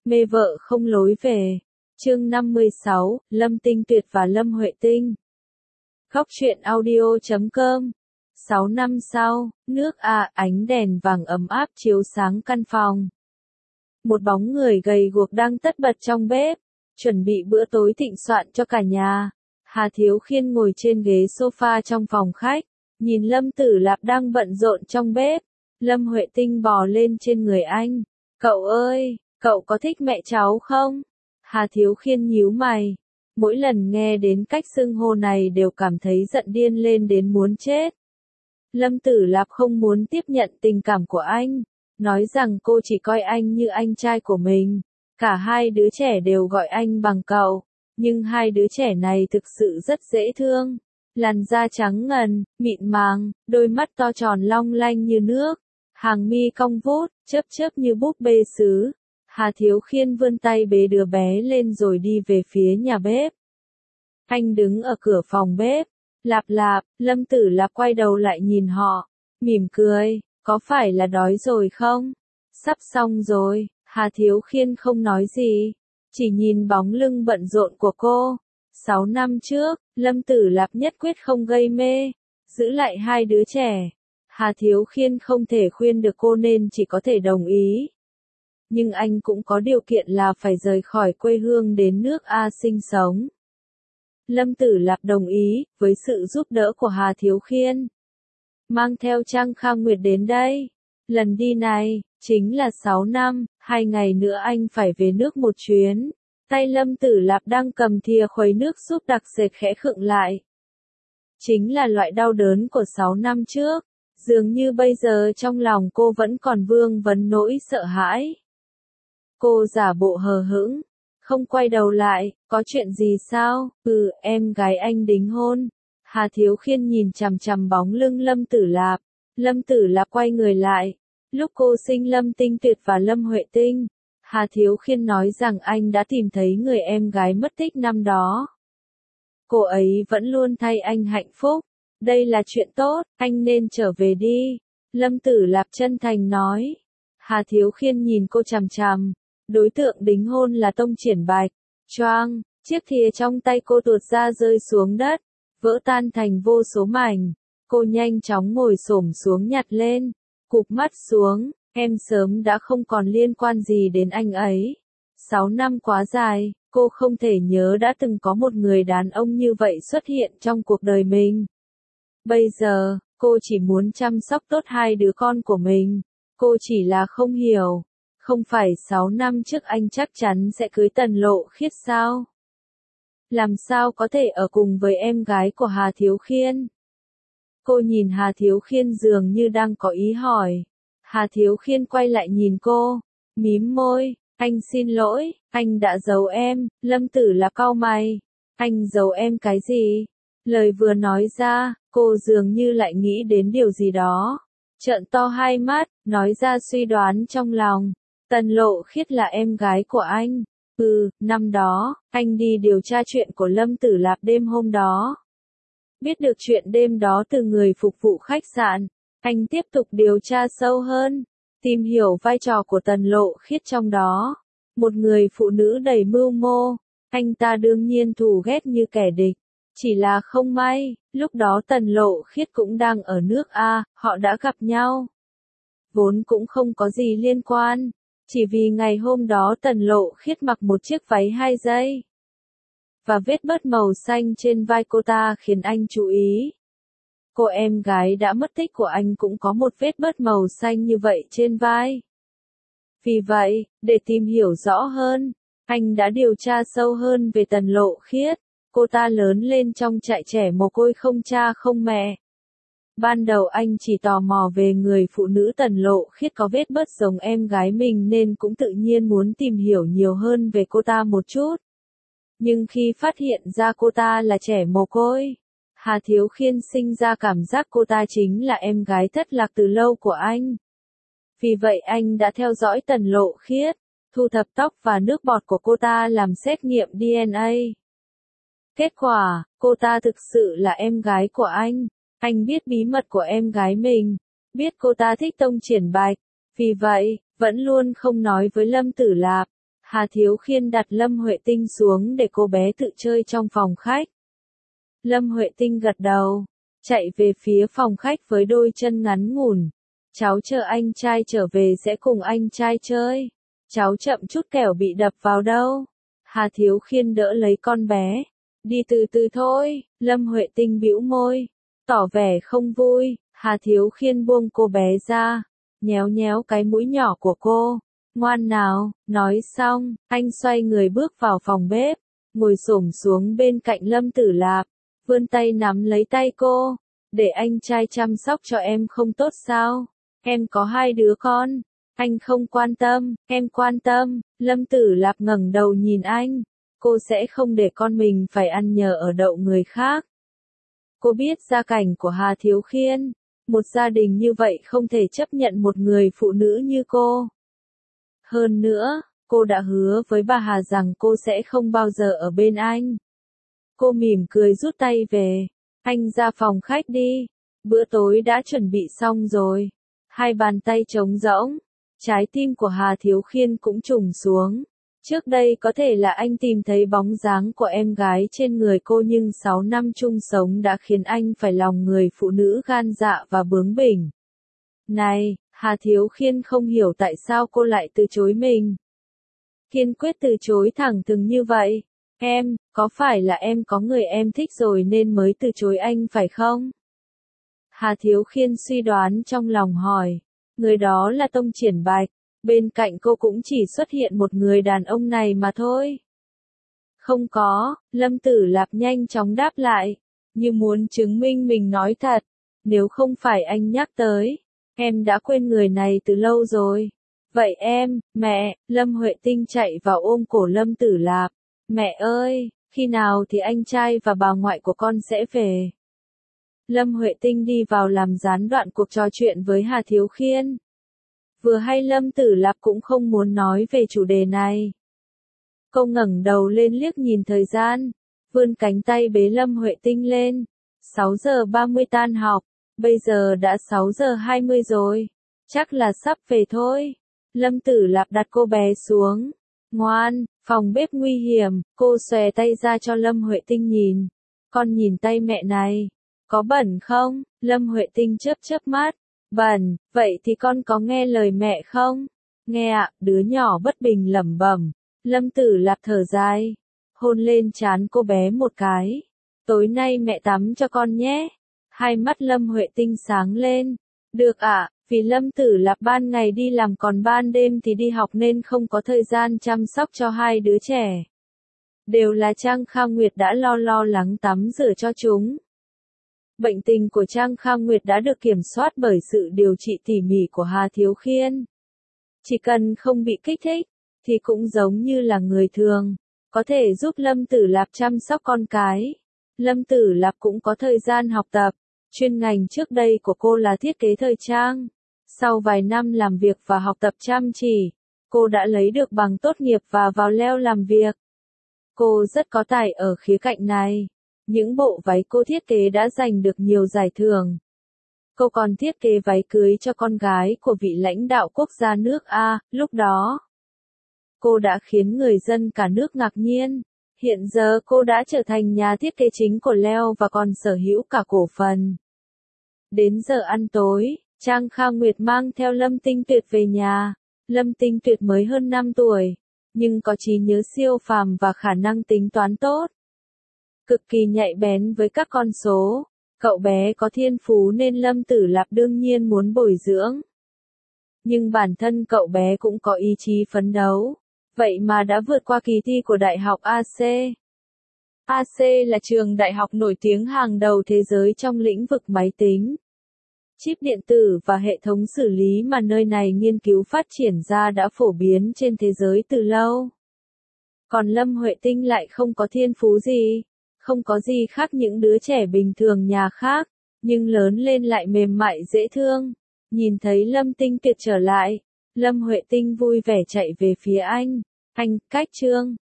Mê vợ không lối về. Chương 56, Lâm Tinh Tuyệt và Lâm Huệ Tinh. Khóc chuyện audio.com. 6 năm sau, nước ánh đèn vàng ấm áp chiếu sáng căn phòng. Một bóng người gầy guộc đang tất bật trong bếp, chuẩn bị bữa tối thịnh soạn cho cả nhà. Hà Thiếu Khiên ngồi trên ghế sofa trong phòng khách, nhìn Lâm Tử Lạp đang bận rộn trong bếp. Lâm Huệ Tinh bò lên trên người anh. Cậu ơi, cậu có thích mẹ cháu không? Hà Thiếu Khiên nhíu mày. Mỗi lần nghe đến cách xưng hô này đều cảm thấy giận điên lên đến muốn chết. Lâm Tử Lạp không muốn tiếp nhận tình cảm của anh, nói rằng cô chỉ coi anh như anh trai của mình. Cả hai đứa trẻ đều gọi anh bằng cậu, nhưng hai đứa trẻ này thực sự rất dễ thương. Làn da trắng ngần, mịn màng, đôi mắt to tròn long lanh như nước, hàng mi cong vút, chớp chớp như búp bê sứ. Hà Thiếu Khiên vươn tay bế đứa bé lên rồi đi về phía nhà bếp. Anh đứng ở cửa phòng bếp. Lạp Lạp, Lâm Tử Lạp quay đầu lại nhìn họ, mỉm cười, có phải là đói rồi không? Sắp xong rồi. Hà Thiếu Khiên không nói gì, chỉ nhìn bóng lưng bận rộn của cô. 6 năm trước, Lâm Tử Lạp nhất quyết không gây mê, giữ lại hai đứa trẻ. Hà Thiếu Khiên không thể khuyên được cô nên chỉ có thể đồng ý. Nhưng anh cũng có điều kiện là phải rời khỏi quê hương đến nước sinh sống. Lâm Tử Lạp đồng ý, với sự giúp đỡ của Hà Thiếu Khiên. Mang theo Trang Kha Nguyệt đến đây. Lần đi này, chính là 6 năm, 2 ngày nữa anh phải về nước một chuyến. Tay Lâm Tử Lạp đang cầm thìa khuấy nước giúp đặc sệt khẽ khựng lại. Chính là loại đau đớn của 6 năm trước. Dường như bây giờ trong lòng cô vẫn còn vương vấn nỗi sợ hãi. Cô giả bộ hờ hững, không quay đầu lại, có chuyện gì sao? Em gái anh đính hôn. Hà Thiếu Khiên nhìn chằm chằm bóng lưng Lâm Tử Lạp. Lâm Tử Lạp quay người lại. Lúc cô sinh Lâm Tinh Tuyệt và Lâm Huệ Tinh, Hà Thiếu Khiên nói rằng anh đã tìm thấy người em gái mất tích năm đó. Cô ấy vẫn luôn thay anh hạnh phúc. Đây là chuyện tốt, anh nên trở về đi. Lâm Tử Lạp chân thành nói. Hà Thiếu Khiên nhìn cô chằm chằm. Đối tượng đính hôn là Tông Triển Bạch. Choang, chiếc thìa trong tay cô tuột ra rơi xuống đất, vỡ tan thành vô số mảnh. Cô nhanh chóng ngồi xổm xuống nhặt lên, cụp mắt xuống, em sớm đã không còn liên quan gì đến anh ấy. 6 năm quá dài, cô không thể nhớ đã từng có một người đàn ông như vậy xuất hiện trong cuộc đời mình. Bây giờ, cô chỉ muốn chăm sóc tốt hai đứa con của mình. Cô chỉ là không hiểu. Không phải 6 năm trước anh chắc chắn sẽ cưới Tần Lộ Khiết sao? Làm sao có thể ở cùng với em gái của Hà Thiếu Khiên? Cô nhìn Hà Thiếu Khiên dường như đang có ý hỏi. Hà Thiếu Khiên quay lại nhìn cô, mím môi, anh xin lỗi, anh đã giấu em. Lâm Tử Lạp cau mày. Anh giấu em cái gì? Lời vừa nói ra, cô dường như lại nghĩ đến điều gì đó. Trợn to hai mắt, nói ra suy đoán trong lòng. Tần Lộ Khiết là em gái của anh. Năm đó, anh đi điều tra chuyện của Lâm Tử Lạp đêm hôm đó. Biết được chuyện đêm đó từ người phục vụ khách sạn, anh tiếp tục điều tra sâu hơn, tìm hiểu vai trò của Tần Lộ Khiết trong đó. Một người phụ nữ đầy mưu mô, anh ta đương nhiên thù ghét như kẻ địch. Chỉ là không may, lúc đó Tần Lộ Khiết cũng đang ở nước họ đã gặp nhau. Vốn cũng không có gì liên quan. Chỉ vì ngày hôm đó Tần Lộ Khiết mặc một chiếc váy 2 dây. Và vết bớt màu xanh trên vai cô ta khiến anh chú ý. Cô em gái đã mất tích của anh cũng có một vết bớt màu xanh như vậy trên vai. Vì vậy, để tìm hiểu rõ hơn, anh đã điều tra sâu hơn về Tần Lộ Khiết. Cô ta lớn lên trong trại trẻ mồ côi không cha không mẹ. Ban đầu anh chỉ tò mò về người phụ nữ Tần Lộ Khiết có vết bớt giống em gái mình nên cũng tự nhiên muốn tìm hiểu nhiều hơn về cô ta một chút. Nhưng khi phát hiện ra cô ta là trẻ mồ côi, Hà Thiếu Khiên sinh ra cảm giác cô ta chính là em gái thất lạc từ lâu của anh. Vì vậy anh đã theo dõi Tần Lộ Khiết, thu thập tóc và nước bọt của cô ta làm xét nghiệm DNA. Kết quả, cô ta thực sự là em gái của anh. Anh biết bí mật của em gái mình, biết cô ta thích Tông Triển Bạch, vì vậy, vẫn luôn không nói với Lâm Tử Lạp. Hà Thiếu Khiên đặt Lâm Huệ Tinh xuống để cô bé tự chơi trong phòng khách. Lâm Huệ Tinh gật đầu, chạy về phía phòng khách với đôi chân ngắn ngủn. Cháu chờ anh trai trở về sẽ cùng anh trai chơi. Cháu chậm chút kẻo bị đập vào đâu. Hà Thiếu Khiên đỡ lấy con bé. Đi từ từ thôi, Lâm Huệ Tinh bĩu môi, tỏ vẻ không vui. Hà Thiếu Khiên buông cô bé ra, nhéo nhéo cái mũi nhỏ của cô. Ngoan nào, nói xong, anh xoay người bước vào phòng bếp, ngồi xổm xuống bên cạnh Lâm Tử Lạp, vươn tay nắm lấy tay cô. Để anh trai chăm sóc cho em không tốt sao? Em có 2 đứa con. Anh không quan tâm, em quan tâm. Lâm Tử Lạp ngẩng đầu nhìn anh. Cô sẽ không để con mình phải ăn nhờ ở đậu người khác. Cô biết gia cảnh của Hà Thiếu Khiên. Một gia đình như vậy không thể chấp nhận một người phụ nữ như cô. Hơn nữa, cô đã hứa với bà Hà rằng cô sẽ không bao giờ ở bên anh. Cô mỉm cười rút tay về. Anh ra phòng khách đi. Bữa tối đã chuẩn bị xong rồi. 2 bàn tay trống rỗng. Trái tim của Hà Thiếu Khiên cũng trùng xuống. Trước đây có thể là anh tìm thấy bóng dáng của em gái trên người cô, nhưng 6 năm chung sống đã khiến anh phải lòng người phụ nữ gan dạ và bướng bỉnh. Này, Hà Thiếu Khiên không hiểu tại sao cô lại từ chối mình. Kiên quyết từ chối thẳng thừng như vậy. Em, có phải là em có người em thích rồi nên mới từ chối anh phải không? Hà Thiếu Khiên suy đoán trong lòng hỏi. Người đó là Tông Triển Bạch. Bên cạnh cô cũng chỉ xuất hiện một người đàn ông này mà thôi. Không có, Lâm Tử Lạp nhanh chóng đáp lại. Như muốn chứng minh mình nói thật. Nếu không phải anh nhắc tới, em đã quên người này từ lâu rồi. Vậy em, mẹ, Lâm Huệ Tinh chạy vào ôm cổ Lâm Tử Lạp. Mẹ ơi, khi nào thì anh trai và bà ngoại của con sẽ về? Lâm Huệ Tinh đi vào làm gián đoạn cuộc trò chuyện với Hà Thiếu Khiên. Vừa hay Lâm Tử Lạp cũng không muốn nói về chủ đề này. Cô ngẩng đầu lên liếc nhìn thời gian, vươn cánh tay bế Lâm Huệ Tinh lên. 6 giờ 30 tan học, bây giờ đã 6 giờ 20 rồi, chắc là sắp về thôi. Lâm Tử Lạp đặt cô bé xuống. Ngoan, phòng bếp nguy hiểm, cô xòe tay ra cho Lâm Huệ Tinh nhìn. Con nhìn tay mẹ này, có bẩn không? Lâm Huệ Tinh chớp chớp mắt. Bẩn, vậy thì con có nghe lời mẹ không? Nghe ạ, đứa nhỏ bất bình lẩm bẩm. Lâm Tử Lạp thở dài, hôn lên trán cô bé một cái. Tối nay mẹ tắm cho con nhé. Hai mắt Lâm Huệ Tinh sáng lên. Được ạ, vì Lâm Tử Lạp ban ngày đi làm còn ban đêm thì đi học nên không có thời gian chăm sóc cho 2 đứa trẻ. Đều là Trang Kha Nguyệt đã lo lắng tắm rửa cho chúng. Bệnh tình của Trang Kha Nguyệt đã được kiểm soát bởi sự điều trị tỉ mỉ của Hà Thiếu Khiên. Chỉ cần không bị kích thích, thì cũng giống như là người thường, có thể giúp Lâm Tử Lạp chăm sóc con cái. Lâm Tử Lạp cũng có thời gian học tập. Chuyên ngành trước đây của cô là thiết kế thời trang. Sau vài năm làm việc và học tập chăm chỉ, cô đã lấy được bằng tốt nghiệp và vào leo làm việc. Cô rất có tài ở khía cạnh này. Những bộ váy cô thiết kế đã giành được nhiều giải thưởng. Cô còn thiết kế váy cưới cho con gái của vị lãnh đạo quốc gia nước A, lúc đó. Cô đã khiến người dân cả nước ngạc nhiên. Hiện giờ cô đã trở thành nhà thiết kế chính của Leo và còn sở hữu cả cổ phần. Đến giờ ăn tối, Trang Kha Nguyệt mang theo Lâm Tinh Tuyệt về nhà. Lâm Tinh Tuyệt mới hơn 5 tuổi, nhưng có trí nhớ siêu phàm và khả năng tính toán tốt. Cực kỳ nhạy bén với các con số. Cậu bé có thiên phú nên Lâm Tử Lạp đương nhiên muốn bồi dưỡng. Nhưng bản thân cậu bé cũng có ý chí phấn đấu. Vậy mà đã vượt qua kỳ thi của Đại học AC. AC là trường đại học nổi tiếng hàng đầu thế giới trong lĩnh vực máy tính, chip điện tử và hệ thống xử lý mà nơi này nghiên cứu phát triển ra đã phổ biến trên thế giới từ lâu. Còn Lâm Huệ Tinh lại không có thiên phú gì, không có gì khác những đứa trẻ bình thường nhà khác, nhưng lớn lên lại mềm mại dễ thương. Nhìn thấy Lâm Tinh Tuyệt trở lại, Lâm Huệ Tinh vui vẻ chạy về phía anh. Anh, cách Trương.